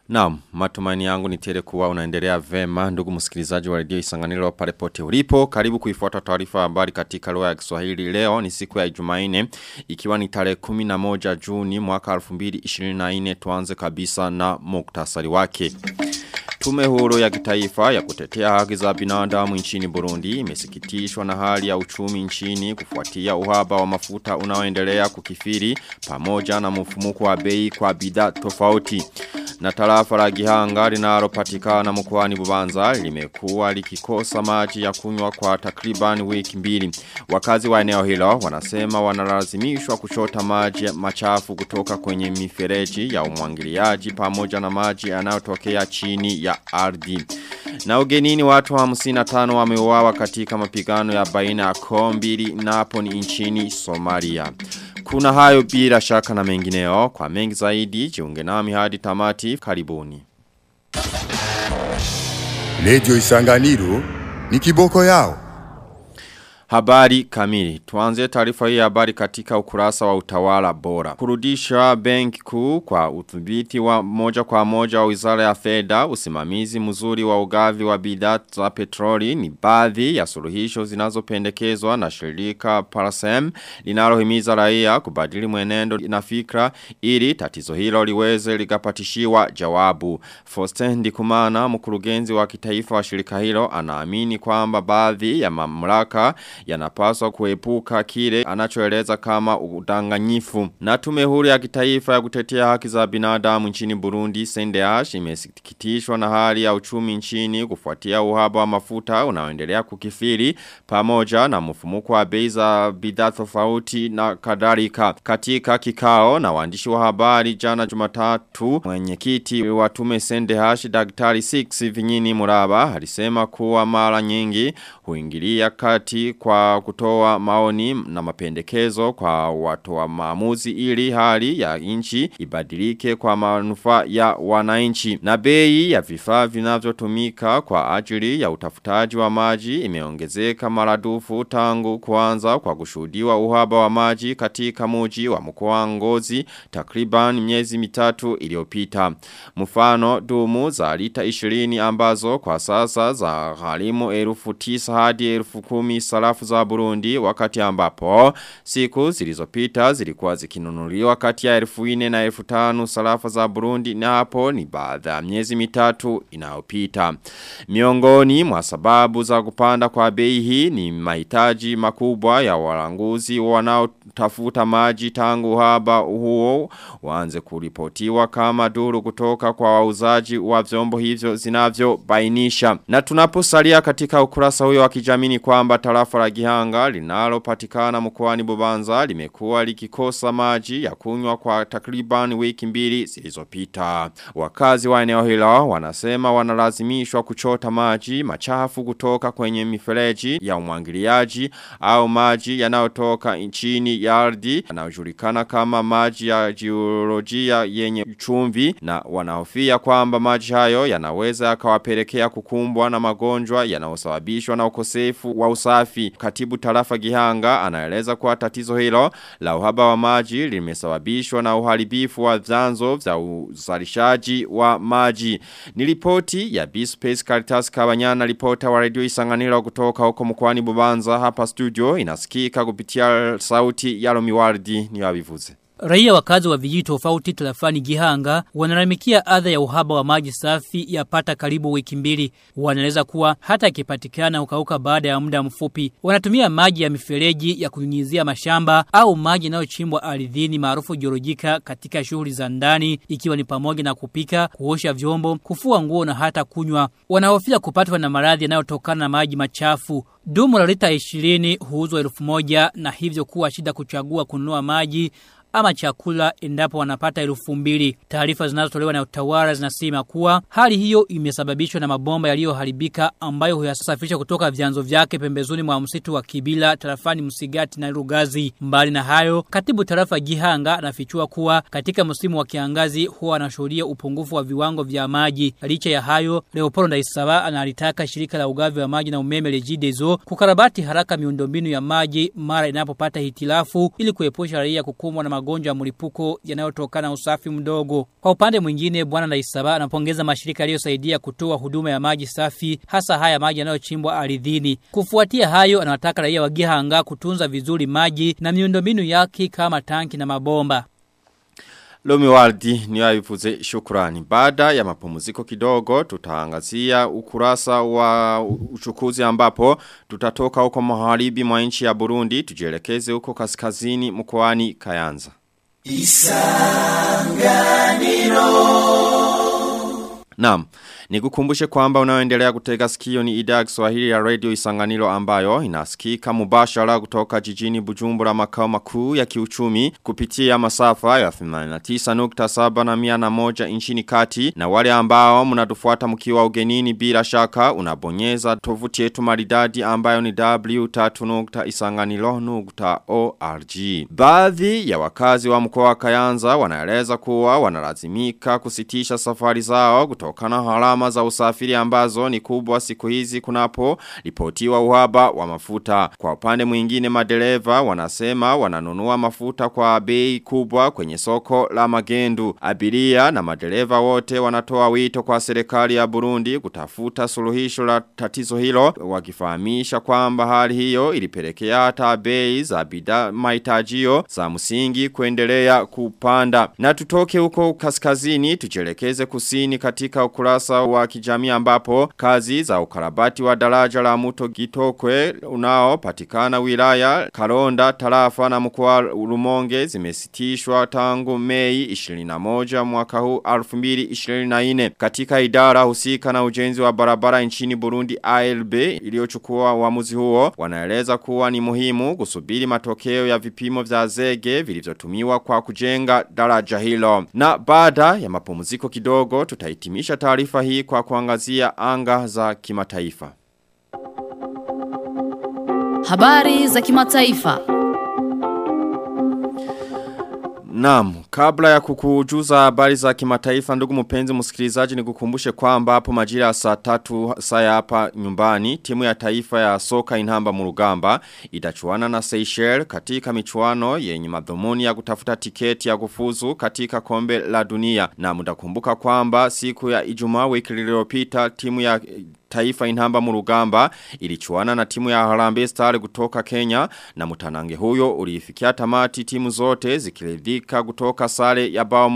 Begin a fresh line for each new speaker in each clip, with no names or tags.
Naam, matumaini yangu ni tele kuwa unaendelea vema ndugu msikilizaji wa Radio Isanganiro pale pote ulipo. Karibu kuifuata taarifa habari katika lugha ya Kiswahili. Leo ni siku ya Jumanne ikiwa ni tarehe 11 Juni mwaka 2024. Tuanze kabisa na muktasari wake. Tume huru ya kitaifa ya kutetea haki za binadamu nchini Burundi imesikitishwa na hali ya uchumi nchini kufuatia uhaba wa mafuta unaoendelea kukithiri pamoja na mfumuko wa bei kwa bidhaa tofauti. Na tarafa la Gihanga linalopatikana mkoani Bubanza limekuwa likikosa maji ya kunywa kwa takriban wiki mbili. Wakazi wa eneo hilo wanasema wanalazimishwa kuchota maji machafu kutoka kwenye mifereji ya umwagiliaji pamoja na maji yanayotokea chini ya ardhi. Na ugenini watu 55 wameuawa katika mapigano ya baina ya koo mbili Napoli nchini Somalia. Kuna hayo bila shaka na mengineo. Kwa mengi zaidi jiunge nami hadi tamati. Karibuni.
Radio Isanganiro ni kiboko yao.
Habari kamili. Tuanze taarifa hii habari katika ukurasa wa utawala bora. Kurudisha benki kuu kwa udhibiti wa moja kwa moja wa Wizara ya Fedha, usimamizi mzuri wa ugavi wa bidhaa za petroli ni baadhi ya suluhisho zinazopendekezwa na shirika Parasem linalohimiza raia kubadili mwenendo na fikra ili tatizo hilo liweze likapatishiwa jawabu. Faustin Ndikumana, mkurugenzi wa kitaifa wa shirika hilo, anaamini kwamba baadhi ya mamlaka yanapaswa kuepuka kile anachoeleza kama udanganyifu. Na tume huru ya kitaifa ya kutetea haki za binadamu nchini Burundi CNDH imesikitishwa na hali ya uchumi nchini kufuatia uhaba wa mafuta unaoendelea kukithiri pamoja na mfumuko wa bei za bidhaa tofauti na kadhalika. Katika kikao na waandishi wa habari jana Jumatatu, mwenyekiti wa tume CNDH Daktari 6 Vinyini Muraba alisema kuwa mara nyingi huingilia kati kwa kutoa maoni na mapendekezo kwa watu wa maamuzi ili hali ya nchi ibadilike kwa manufaa ya wananchi. Na bei ya vifaa vinavyotumika kwa ajili ya utafutaji wa maji imeongezeka maradufu tangu kuanza kwa kushuhudiwa uhaba wa maji katika mji wa mkoa wa Ngozi takriban miezi mitatu iliyopita. Mfano, dumu za lita 20 ambazo kwa sasa za gharimu 9,000 hadi 10,000 sarafu za Burundi, wakati ambapo siku zilizopita zilikuwa zikinunuliwa kati ya 4,000 na 5,000 sarafu za Burundi, na hapo ni baada ya miezi mitatu inayopita. Miongoni mwa sababu za kupanda kwa bei hii ni mahitaji makubwa ya walanguzi wanaotafuta maji tangu uhaba huo waanze kuripotiwa kama duru kutoka kwa wauzaji wa vyombo hivyo zinavyobainisha. Na tunaposalia katika ukurasa huyo wa kijamii kwamba tarafa la Gihanga linalopatikana mkoani Bubanza limekuwa likikosa maji ya kunywa kwa takriban wiki mbili zilizopita. Wakazi wa eneo hilo wanasema wanalazimishwa kuchota maji machafu kutoka kwenye mifereji ya umwagiliaji au maji yanayotoka chini ya ardhi yanayojulikana kama maji ya jiolojia yenye chumvi, na wanahofia kwamba maji hayo yanaweza yakawapelekea kukumbwa na magonjwa yanayosababishwa na ukosefu wa usafi. Katibu tarafa Gihanga anaeleza kuwa tatizo hilo la uhaba wa maji limesababishwa na uharibifu wa vyanzo vya uzalishaji wa maji. Ni ripoti ya B-Space Caritas Kabanyana, ripota wa Radio Isanganiro kutoka huko mkoani Bubanza. Hapa studio inasikika kupitia sauti ya Lomiwardi ni wabivuze.
Raia wakazi wa vijiji tofauti tarafani Gihanga wanalalamikia adha ya uhaba wa maji safi yapata karibu wiki mbili. Wanaeleza kuwa hata ikipatikana ukauka baada ya muda mfupi. Wanatumia maji ya mifereji ya kunyunyizia mashamba au maji yanayochimbwa ardhini maarufu jiolojika katika shughuli za ndani, ikiwa ni pamoja na kupika, kuosha vyombo, kufua nguo na hata kunywa. Wanahofia kupatwa na maradhi yanayotokana na maji machafu. Dumu la lita 20 huuzwa 1,000 na hivyo kuwa shida kuchagua kununua maji ama chakula endapo wanapata 2,000. Taarifa zinazotolewa na utawala zinasema kuwa hali hiyo imesababishwa na mabomba yaliyoharibika ambayo huyasafisha kutoka vyanzo vyake pembezoni mwa msitu wa Kibila tarafani Musigati na Rugazi. Mbali na hayo, katibu tarafa Gihanga anafichua kuwa katika msimu wa kiangazi huwa anashuhudia upungufu wa viwango vya maji. Licha ya hayo, Leopoldo Ndaisaba analitaka shirika la ugavi wa maji na umeme Regideso kukarabati haraka miundombinu ya maji mara inapopata hitilafu ili kuepusha raia kukumbwa na magonjwa ya mlipuko yanayotokana na usafi mdogo. Kwa upande mwingine Bwana Ndaisaba anapongeza mashirika yaliyosaidia kutoa huduma ya maji safi hasa haya maji yanayochimbwa ardhini. Kufuatia hayo anawataka raia wa Gihanga kutunza vizuri maji na miundombinu yake kama tanki na mabomba.
Lomi Waldi ni aifuze shukrani. Baada ya mapumziko kidogo tutaangazia ukurasa wa uchukuzi ambapo tutatoka huko magharibi mwa nchi ya Burundi tujielekeze huko kaskazini mkoani Kayanza. Isanganiro. Naam, nikukumbushe kwamba unaoendelea kutega sikio ni idhaa ya Kiswahili ya Radio Isanganiro ambayo inasikika mubashara kutoka jijini Bujumbura makao makuu ya kiuchumi kupitia masafa ya 89.7 na 101 nchini kati, na wale ambao mnatufuata mkiwa ugenini bila shaka unabonyeza tovuti yetu maridadi ambayo ni w3.isanganiro.org. Baadhi ya wakazi wa mkoa wa Kayanza wanaeleza kuwa wanalazimika kusitisha safari zao kutokana harama za usafiri ambazo ni kubwa siku hizi kunapo ripotiwa uhaba wa mafuta. Kwa upande mwingine madereva wanasema wananunua mafuta kwa bei kubwa kwenye soko la magendu. Abiria na madereva wote wanatoa wito kwa serikali ya Burundi kutafuta suluhisho la tatizo hilo, wakifahamisha kwamba hali hiyo ilipelekea hata bei za bidhaa mahitajio za msingi kuendelea kupanda. Na tutoke huko kaskazini tujelekeze kusini katika ukurasa wa kijamii ambapo kazi za ukarabati wa daraja la mto Gitokwe unaopatikana wilaya Karonda tarafa na mkoa Rumonge zimesitishwa tangu Mei 21 mwaka huu 2024. Katika idara husika na ujenzi wa barabara nchini Burundi ALB iliyochukua uamuzi huo wanaeleza kuwa ni muhimu kusubiri matokeo ya vipimo vya zege vilivyotumiwa kwa kujenga daraja hilo. Na baada ya mapumziko kidogo tutahitimisha taarifa hii kwa kuangazia anga za kimataifa.
Habari za kimataifa.
Naam, kabla ya kukujuza habari za kimataifa ndugu mpenzi msikilizaji nikukumbushe kwamba hapo majira ya saa 3 saa hapa nyumbani timu ya taifa ya soka Inhamba Murugamba itachuana na Seychelles katika michuano yenye madhumuni ya kutafuta tiketi ya kufuzu katika kombe la dunia. Na mtakumbuka kwamba siku ya Ijumaa wiki iliyopita timu ya taifa Inhamba Murugamba ilichuana na timu ya Harambee Stars kutoka Kenya, na mtanange huyo ulifikia tamati timu zote zikiridhika kutoka sare ya bao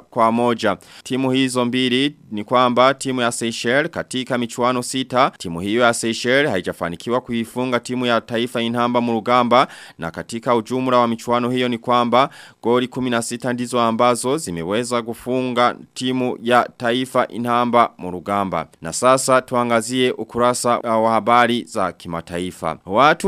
1-1. Timu hizo mbili ni kwamba timu ya Seychelles katika michuano 6 timu hiyo ya Seychelles haijafanikiwa kuifunga timu ya taifa Inhamba Murugamba, na katika ujumla wa michuano hiyo ni kwamba goli 16 ndizo ambazo zimeweza kufunga timu ya taifa Inhamba Murugamba. Na sasa tuangazie ukurasa wa habari za kimataifa. Watu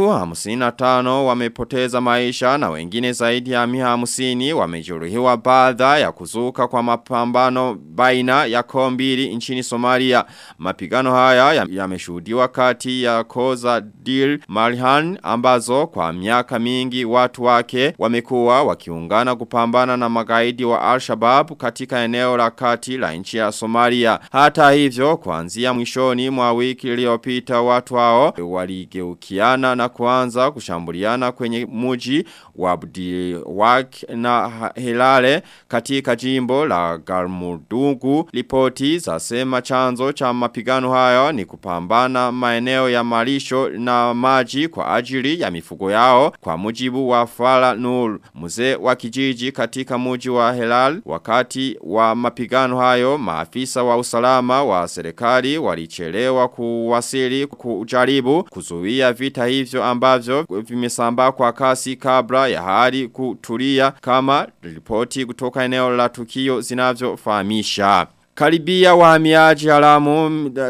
55 wamepoteza maisha na wengine zaidi ya 150 wamejeruhiwa baada ya kuzuka kwa mapambano baina ya koo mbili nchini Somalia. Mapigano haya yameshuhudiwa kati ya koo za Dil Marhan ambazo kwa miaka mingi watu wake wamekuwa wakiungana kupambana na magaidi wa Al-Shabaab katika eneo la kati la nchi ya Somalia. Hata hivyo kuanzia mwishoni mwa wiki iliyopita watu hao waligeukiana na kuanza kushambuliana kwenye mji wa Abdiwak na Helale katika jimbo la Galmudug. Ripoti zasema chanzo cha mapigano hayo ni kupambana maeneo ya malisho na maji kwa ajili ya mifugo yao, kwa mujibu wa Fala Nur, mzee wa kijiji katika mji wa Helal. Wakati wa mapigano hayo maafisa wa usalama wa serikali walichelewa kuwasili kujaribu kuzuia vita hivyo ambavyo vimesambaa kwa kasi kabla ya hali kutulia, kama ripoti kutoka eneo la tukio zinavyofahamisha. Karibia wahamiaji haramu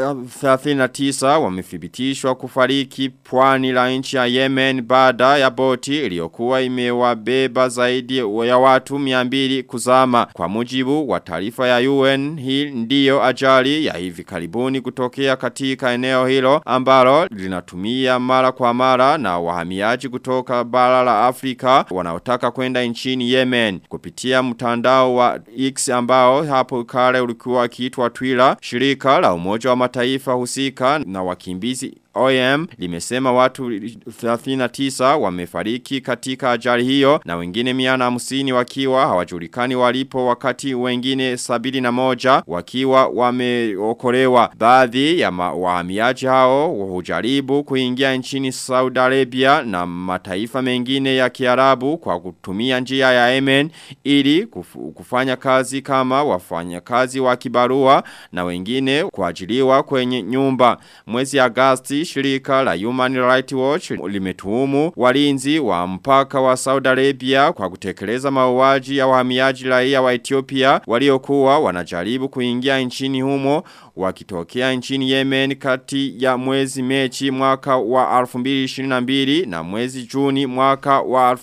39 wamethibitishwa kufariki pwani la nchi ya Yemen baada ya boti iliyokuwa imewabeba zaidi ya watu 200 kuzama. Kwa mujibu wa taarifa ya UN, hii ndiyo ajali ya hivi karibuni kutokea katika eneo hilo ambalo linatumia mara kwa mara na wahamiaji kutoka bara la Afrika wanaotaka kwenda nchini Yemen. Kupitia mtandao wa X ambao hapo kale ulikuwa kiitwa Twitter, shirika la Umoja wa Mataifa husika na wakimbizi OIM limesema watu 39 wamefariki katika ajali hiyo na wengine 150 wakiwa hawajulikani walipo wakati wengine 71 wakiwa wameokolewa. Baadhi ya wahamiaji hao hujaribu kuingia nchini Saudi Arabia na mataifa mengine ya Kiarabu kwa kutumia njia ya Yemen ili kufanya kazi kama wafanyakazi wa kibarua na wengine kuajiriwa kwenye nyumba. Mwezi Agosti shirika la Human Rights Watch limetuhumu walinzi wa mpaka wa Saudi Arabia kwa kutekeleza mauaji ya wahamiaji raia wa Ethiopia waliokuwa wanajaribu kuingia nchini humo wakitokea nchini Yemen kati ya mwezi Mechi mwaka wa 2022 na mwezi Juni mwaka wa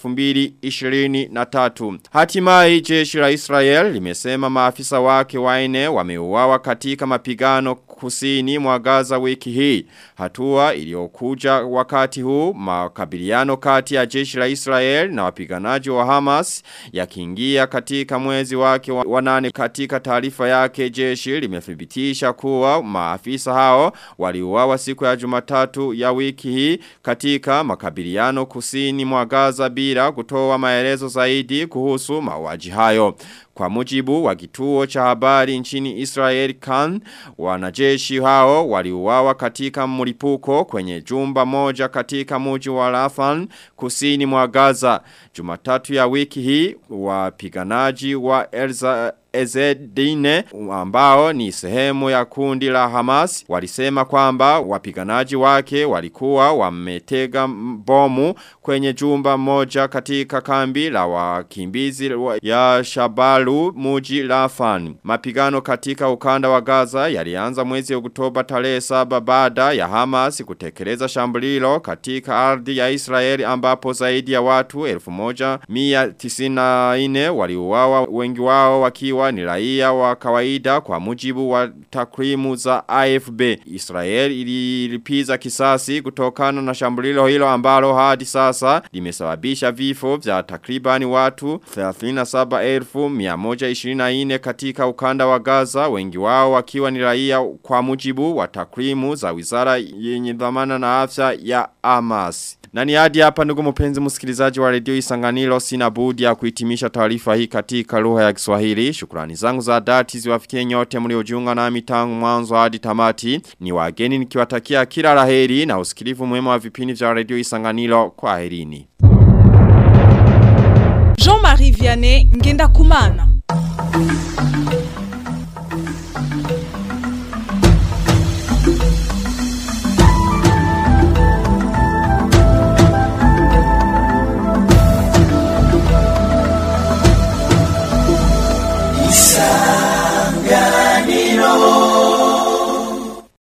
2023. Hatimaye jeshi la Israel limesema maafisa wake 4 wameuawa katika mapigano kusini mwa Gaza wiki hii. Hatua iliyokuja wakati huu makabiliano kati ya jeshi la Israel na wapiganaji wa Hamas yakiingia katika mwezi wake wa 8. Katika taarifa yake jeshi limethibitisha kuwa maafisa hao waliuawa siku ya Jumatatu ya wiki hii katika makabiliano kusini mwa Gaza bila kutoa maelezo zaidi kuhusu mauaji hayo. Kwa mujibu wa kituo cha habari nchini Israel Kan, wanajeshi hao waliuawa katika mlipuko kwenye jumba moja katika mji wa Rafan kusini mwa Gaza. Jumatatu ya wiki hii wapiganaji wa Ezedine ambao ni sehemu ya kundi la Hamas walisema kwamba wapiganaji wake walikuwa wametega bomu kwenye jumba moja katika kambi la wakimbizi ya Shabalu mji Rafan. Mapigano katika ukanda wa Gaza yalianza mwezi Oktoba tarehe 7 baada ya Hamas kutekeleza shambulio katika ardhi ya Israeli ambapo zaidi ya watu 1194 waliuawa, wengi wao wakiwa ni raia wa kawaida kwa mujibu wa takwimu za AFP. Israel ililipiza kisasi kutokana na shambulio hilo ambalo hadi sasa limesababisha vifo vya takribani watu 37,124 katika ukanda wa Gaza, wengi wao wakiwa ni raia kwa mujibu wa takwimu za wizara yenye dhamana na afya ya Hamas. Na ni hadi hapa ndugu mpenzi msikilizaji wa Radio Isanganiro, sina budi ya kuhitimisha taarifa hii katika lugha ya Kiswahili. Shukrani zangu za dhati ziwafikie nyote mliojiunga nami tangu mwanzo hadi tamati. Ni wageni nikiwatakia kila laheri na usikilivu mwema wa vipindi vya Radio Isanganiro. Kwaherini.
Jean-Marie Vianney Ngenda Kumana.